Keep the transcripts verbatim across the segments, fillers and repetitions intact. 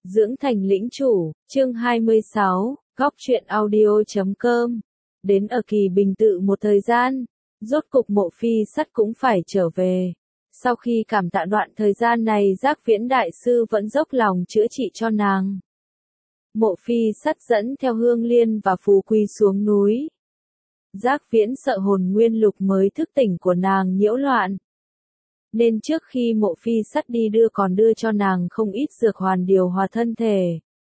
Dưỡng thành lĩnh chủ, chương hai mươi sáu, góc truyện audio chấm com. Đến ở Kỳ Bình Tự một thời gian, rốt cục Mộ Phi Sắt cũng phải trở về. Sau khi cảm tạ đoạn thời gian này Giác Viễn Đại Sư vẫn dốc lòng chữa trị cho nàng. Mộ Phi Sắt dẫn theo Hương Liên và Phù Quy xuống núi. Giác Viễn sợ hồn nguyên lục mới thức tỉnh của nàng nhiễu loạn. Nên trước khi Mộ Phi Sắt đi đưa còn đưa cho nàng không ít dược hoàn điều hòa thân thể.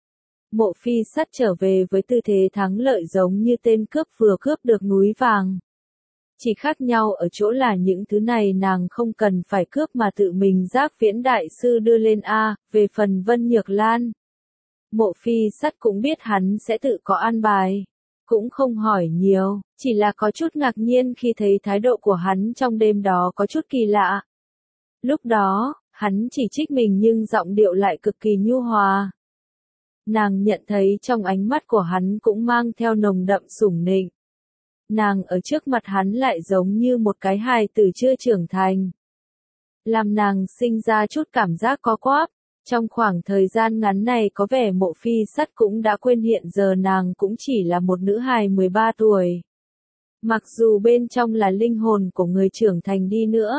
Mộ Phi Sắt trở về với tư thế thắng lợi giống như tên cướp vừa cướp được núi vàng. Chỉ khác nhau ở chỗ là những thứ này nàng không cần phải cướp mà tự mình Giác Viễn Đại Sư đưa lên A. Về phần Vân Nhược Lan, Mộ Phi Sắt cũng biết hắn sẽ tự có an bài. Cũng không hỏi nhiều, chỉ là có chút ngạc nhiên khi thấy thái độ của hắn trong đêm đó có chút kỳ lạ. Lúc đó, hắn chỉ trích mình nhưng giọng điệu lại cực kỳ nhu hòa. Nàng nhận thấy trong ánh mắt của hắn cũng mang theo nồng đậm sủng nịnh. Nàng ở trước mặt hắn lại giống như một cái hài tử chưa trưởng thành. Làm nàng sinh ra chút cảm giác có quáp. Trong khoảng thời gian ngắn này có vẻ Mộ Phi Sắt cũng đã quên hiện giờ nàng cũng chỉ là một nữ hài mười ba tuổi. Mặc dù bên trong là linh hồn của người trưởng thành đi nữa,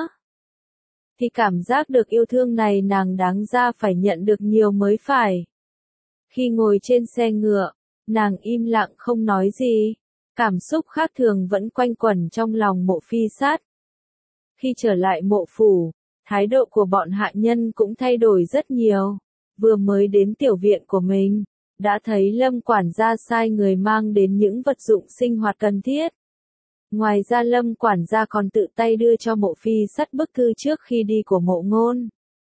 thì cảm giác được yêu thương này nàng đáng ra phải nhận được nhiều mới phải. Khi ngồi trên xe ngựa, nàng im lặng không nói gì. Cảm xúc khác thường vẫn quanh quẩn trong lòng Mộ Phi Sắt. Khi trở lại mộ phủ, thái độ của bọn hạ nhân cũng thay đổi rất nhiều. Vừa mới đến tiểu viện của mình, đã thấy Lâm quản gia sai người mang đến những vật dụng sinh hoạt cần thiết. Ngoài ra Lâm quản gia còn tự tay đưa cho Mộ Phi Sắt bức thư trước khi đi của Mộ Ngôn.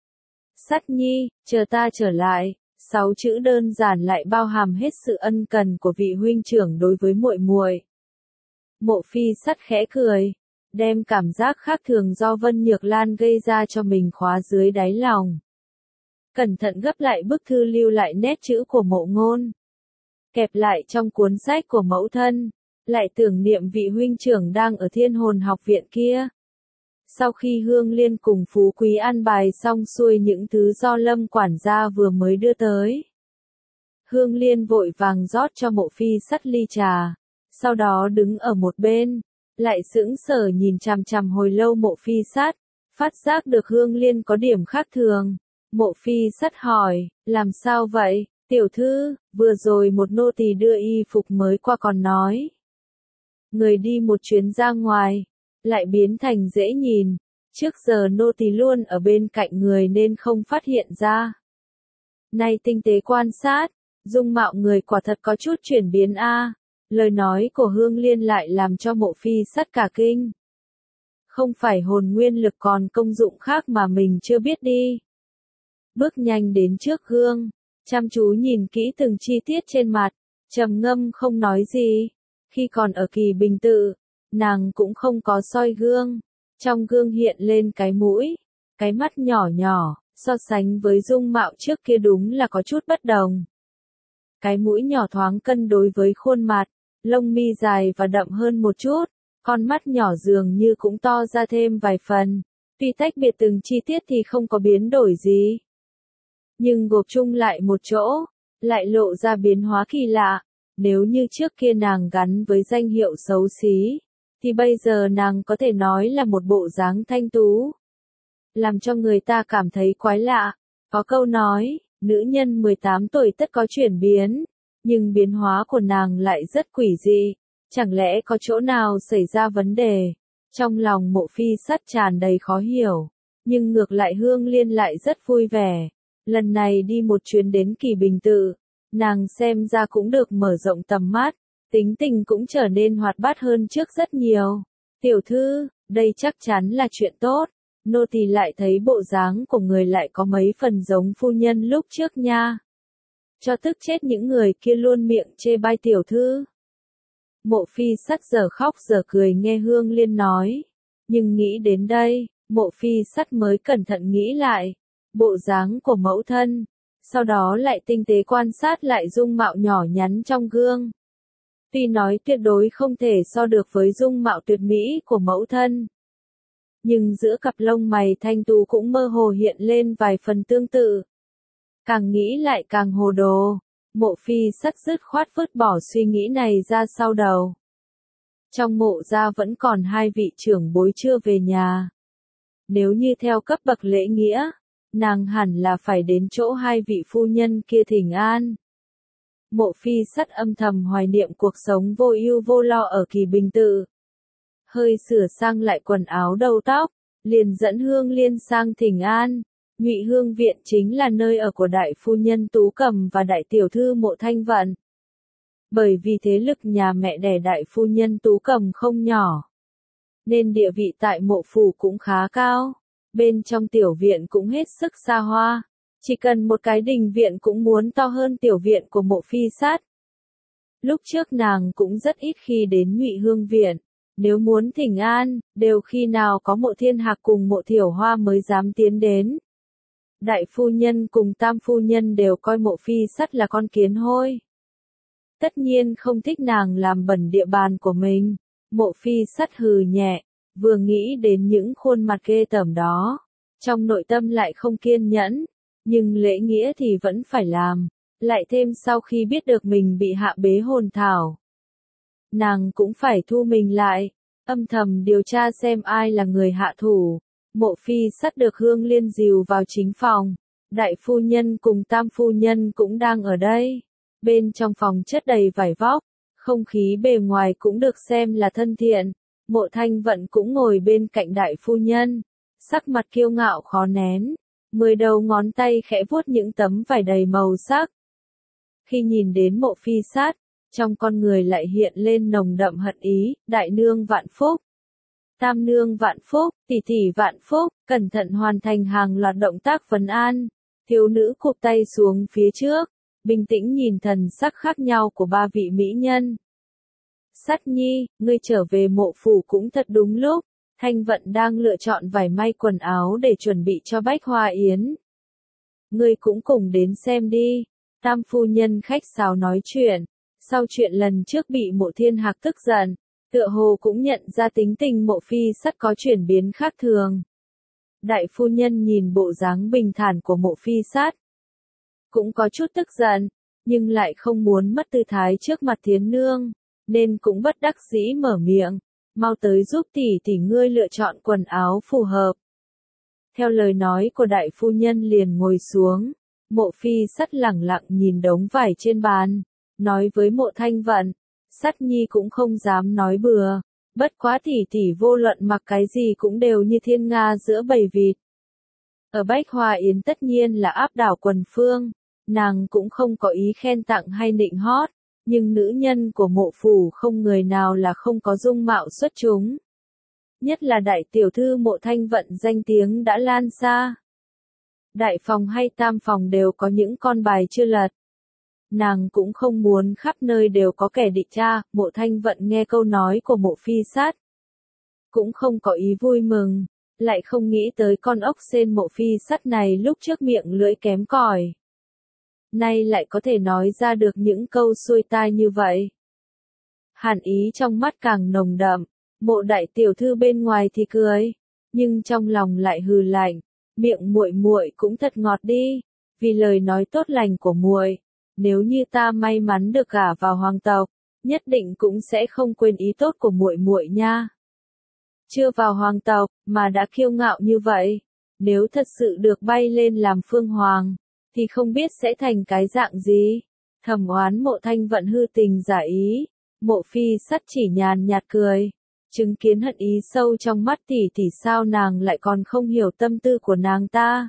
Sắt nhi, chờ ta trở lại. Sáu chữ đơn giản lại bao hàm hết sự ân cần của vị huynh trưởng đối với muội muội. Mộ Phi Sắt khẽ cười, đem cảm giác khác thường do Vân Nhược Lan gây ra cho mình khóa dưới đáy lòng. Cẩn thận gấp lại bức thư lưu lại nét chữ của Mộ Ngôn, kẹp lại trong cuốn sách của mẫu thân, lại tưởng niệm vị huynh trưởng đang ở Thiên Hồn học viện kia. Sau khi Hương Liên cùng Phú Quý an bài xong xuôi những thứ do Lâm quản gia vừa mới đưa tới, Hương Liên vội vàng rót cho Mộ Phi Sắt ly trà, sau đó đứng ở một bên, lại sững sờ nhìn chằm chằm hồi lâu Mộ Phi Sắt, phát giác được Hương Liên có điểm khác thường. Mộ Phi Sắt hỏi, làm sao vậy, tiểu thư, vừa rồi một nô tỳ đưa y phục mới qua còn nói. Người đi một chuyến ra ngoài, lại biến thành dễ nhìn, trước giờ nô tỳ luôn ở bên cạnh người nên không phát hiện ra. Nay tinh tế quan sát, dung mạo người quả thật có chút chuyển biến a. Lời nói của Hương Liên lại làm cho Mộ Phi Sắt cả kinh. Không phải hồn nguyên lực còn công dụng khác mà mình chưa biết đi. Bước nhanh đến trước gương, chăm chú nhìn kỹ từng chi tiết trên mặt, trầm ngâm không nói gì. Khi còn ở Kỳ Bình Tự, nàng cũng không có soi gương. Trong gương hiện lên cái mũi, cái mắt nhỏ nhỏ, so sánh với dung mạo trước kia đúng là có chút bất đồng. Cái mũi nhỏ thoáng cân đối với khuôn mặt, lông mi dài và đậm hơn một chút, con mắt nhỏ dường như cũng to ra thêm vài phần. Tuy tách biệt từng chi tiết thì không có biến đổi gì, nhưng gộp chung lại một chỗ, lại lộ ra biến hóa kỳ lạ. Nếu như trước kia nàng gắn với danh hiệu xấu xí, thì bây giờ nàng có thể nói là một bộ dáng thanh tú, làm cho người ta cảm thấy quái lạ. Có câu nói, nữ nhân mười tám tuổi tất có chuyển biến, nhưng biến hóa của nàng lại rất quỷ dị. Chẳng lẽ có chỗ nào xảy ra vấn đề? Trong lòng Mộ Phi Sắt tràn đầy khó hiểu, nhưng ngược lại Hương Liên lại rất vui vẻ. Lần này đi một chuyến đến Kỳ Bình Tự, nàng xem ra cũng được mở rộng tầm mắt, tính tình cũng trở nên hoạt bát hơn trước rất nhiều. Tiểu thư, đây chắc chắn là chuyện tốt. Nô tỳ lại thấy bộ dáng của người lại có mấy phần giống phu nhân lúc trước nha. Cho tức chết những người kia luôn miệng chê bai tiểu thư. Mộ Phi Sắt giờ khóc giờ cười nghe Hương Liên nói. Nhưng nghĩ đến đây, Mộ Phi Sắt mới cẩn thận nghĩ lại bộ dáng của mẫu thân. Sau đó lại tinh tế quan sát lại dung mạo nhỏ nhắn trong gương. Tuy nói tuyệt đối không thể so được với dung mạo tuyệt mỹ của mẫu thân, nhưng giữa cặp lông mày thanh tú cũng mơ hồ hiện lên vài phần tương tự. Càng nghĩ lại càng hồ đồ, Mộ Phi Sắt dứt khoát vứt bỏ suy nghĩ này ra sau đầu. Trong mộ gia vẫn còn hai vị trưởng bối chưa về nhà. Nếu như theo cấp bậc lễ nghĩa, nàng hẳn là phải đến chỗ hai vị phu nhân kia thỉnh an. Mộ Phi Sắt âm thầm hoài niệm cuộc sống vô ưu vô lo ở Kỳ Bình Tự. Hơi sửa sang lại quần áo đầu tóc, liền dẫn Hương Liên sang thỉnh an. Ngụy Hương Viện chính là nơi ở của đại phu nhân Tú Cầm và đại tiểu thư Mộ Thanh Vận. Bởi vì thế lực nhà mẹ đẻ đại phu nhân Tú Cầm không nhỏ, nên địa vị tại mộ phủ cũng khá cao. Bên trong tiểu viện cũng hết sức xa hoa, chỉ cần một cái đình viện cũng muốn to hơn tiểu viện của Mộ Phi Sắt. Lúc trước nàng cũng rất ít khi đến Ngụy Hương Viện, nếu muốn thỉnh an, đều khi nào có Mộ Thiên Hạc cùng Mộ Thiểu Hoa mới dám tiến đến. Đại phu nhân cùng tam phu nhân đều coi Mộ Phi Sắt là con kiến hôi. Tất nhiên không thích nàng làm bẩn địa bàn của mình. Mộ Phi Sắt hừ nhẹ, vừa nghĩ đến những khuôn mặt ghê tởm đó, trong nội tâm lại không kiên nhẫn, nhưng lễ nghĩa thì vẫn phải làm, lại thêm sau khi biết được mình bị hạ bế hồn thảo. Nàng cũng phải thu mình lại, âm thầm điều tra xem ai là người hạ thủ. Mộ Phi Sắt được Hương Liên dìu vào chính phòng, đại phu nhân cùng tam phu nhân cũng đang ở đây. Bên trong phòng chất đầy vải vóc, không khí bề ngoài cũng được xem là thân thiện. Mộ Thanh Vận cũng ngồi bên cạnh đại phu nhân, sắc mặt kiêu ngạo khó nén, mười đầu ngón tay khẽ vuốt những tấm vải đầy màu sắc. Khi nhìn đến Mộ Phi Sắt, trong con người lại hiện lên nồng đậm hận ý. Đại nương vạn phúc, tam nương vạn phúc, tỷ tỷ vạn phúc, cẩn thận hoàn thành hàng loạt động tác vấn an. Thiếu nữ cụp tay xuống phía trước, bình tĩnh nhìn thần sắc khác nhau của ba vị mỹ nhân. Sắt nhi, ngươi trở về mộ phủ cũng thật đúng lúc. Thanh Vận đang lựa chọn vải may quần áo để chuẩn bị cho Bách Hoa Yến. Ngươi cũng cùng đến xem đi. Tam phu nhân khách sáo nói chuyện. Sau chuyện lần trước bị Mộ Thiên Hạc tức giận, tựa hồ cũng nhận ra tính tình Mộ Phi Sắt có chuyển biến khác thường. Đại phu nhân nhìn bộ dáng bình thản của Mộ Phi Sắt, cũng có chút tức giận, nhưng lại không muốn mất tư thái trước mặt Thiến nương, nên cũng bất đắc dĩ mở miệng, mau tới giúp tỷ tỷ ngươi lựa chọn quần áo phù hợp. Theo lời nói của đại phu nhân liền ngồi xuống, Mộ Phi Sắt lẳng lặng nhìn đống vải trên bàn, nói với Mộ Thanh Vận, Sắt nhi cũng không dám nói bừa, bất quá tỷ tỷ vô luận mặc cái gì cũng đều như thiên nga giữa bầy vịt. Ở Bách Hoa Yến tất nhiên là áp đảo quần phương, nàng cũng không có ý khen tặng hay nịnh hót, nhưng nữ nhân của mộ phủ không người nào là không có dung mạo xuất chúng. Nhất là đại tiểu thư Mộ Thanh Vận danh tiếng đã lan xa. Đại phòng hay tam phòng đều có những con bài chưa lật. Nàng cũng không muốn khắp nơi đều có kẻ địch tra. Mộ Thanh Vận nghe câu nói của Mộ Phi Sắt, cũng không có ý vui mừng, lại không nghĩ tới con ốc sên Mộ Phi Sắt này lúc trước miệng lưỡi kém cỏi, nay lại có thể nói ra được những câu xuôi tai như vậy. Hàn ý trong mắt càng nồng đậm. Mộ đại tiểu thư bên ngoài thì cười, nhưng trong lòng lại hừ lạnh, miệng muội muội cũng thật ngọt đi, vì lời nói tốt lành của muội, nếu như ta may mắn được gả vào hoàng tộc, nhất định cũng sẽ không quên ý tốt của muội muội nha. Chưa vào hoàng tộc mà đã kiêu ngạo như vậy, nếu thật sự được bay lên làm phương hoàng, thì không biết sẽ thành cái dạng gì. Thầm oán Mộ Thanh Vận hư tình giả ý. Mộ Phi Sắt chỉ nhàn nhạt cười, chứng kiến hận ý sâu trong mắt tỷ tỷ, sao nàng lại còn không hiểu tâm tư của nàng ta.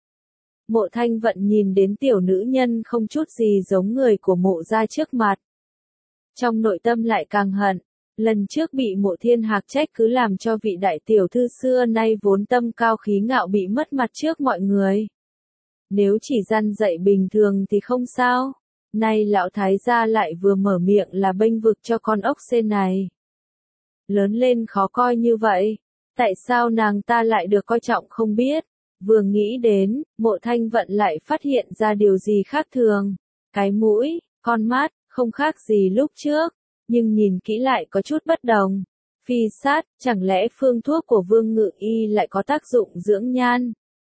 Mộ Thanh Vận nhìn đến tiểu nữ nhân không chút gì giống người của mộ gia trước mặt, trong nội tâm lại càng hận. Lần trước bị Mộ Thiên Hạc trách cứ làm cho vị đại tiểu thư xưa nay vốn tâm cao khí ngạo bị mất mặt trước mọi người. Nếu chỉ răn dạy bình thường thì không sao, nay lão thái gia lại vừa mở miệng là bênh vực cho con ốc sên này. Lớn lên khó coi như vậy, tại sao nàng ta lại được coi trọng không biết. Vừa nghĩ đến, Mộ Thanh Vận lại phát hiện ra điều gì khác thường. Cái mũi, con mắt, không khác gì lúc trước, nhưng nhìn kỹ lại có chút bất đồng. Phi Sát, chẳng lẽ phương thuốc của Vương Ngự Y lại có tác dụng dưỡng nhan?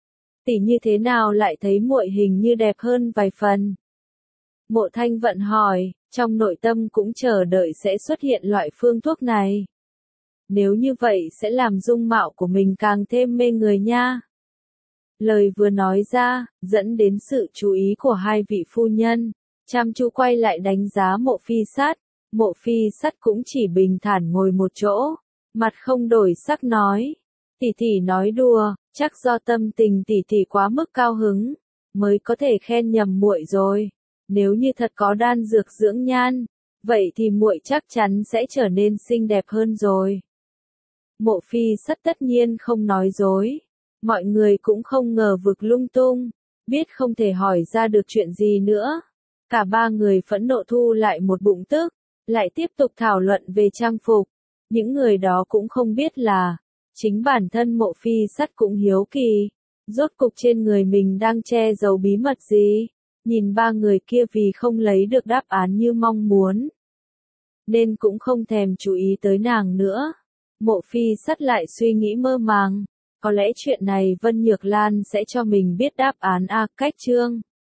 Tỷ như thế nào lại thấy muội hình như đẹp hơn vài phần? Mộ Thanh Vận hỏi, trong nội tâm cũng chờ đợi sẽ xuất hiện loại phương thuốc này. Nếu như vậy sẽ làm dung mạo của mình càng thêm mê người nha. Lời vừa nói ra, dẫn đến sự chú ý của hai vị phu nhân, chăm chú quay lại đánh giá Mộ Phi Sát. Mộ Phi Sát cũng chỉ bình thản ngồi một chỗ, mặt không đổi sắc nói. Tỷ tỷ nói đùa, chắc do tâm tình tỷ tỷ quá mức cao hứng, mới có thể khen nhầm muội rồi. Nếu như thật có đan dược dưỡng nhan, vậy thì muội chắc chắn sẽ trở nên xinh đẹp hơn rồi. Mộ Phi Sát tất nhiên không nói dối. Mọi người cũng không ngờ vực lung tung, biết không thể hỏi ra được chuyện gì nữa. Cả ba người phẫn nộ thu lại một bụng tức, lại tiếp tục thảo luận về trang phục. Những người đó cũng không biết là, chính bản thân Mộ Phi Sát cũng hiếu kỳ, rốt cục trên người mình đang che giấu bí mật gì. Nhìn ba người kia vì không lấy được đáp án như mong muốn, nên cũng không thèm chú ý tới nàng nữa. Mộ Phi Sát lại suy nghĩ mơ màng, có lẽ chuyện này Vân Nhược Lan sẽ cho mình biết đáp án a cách chương.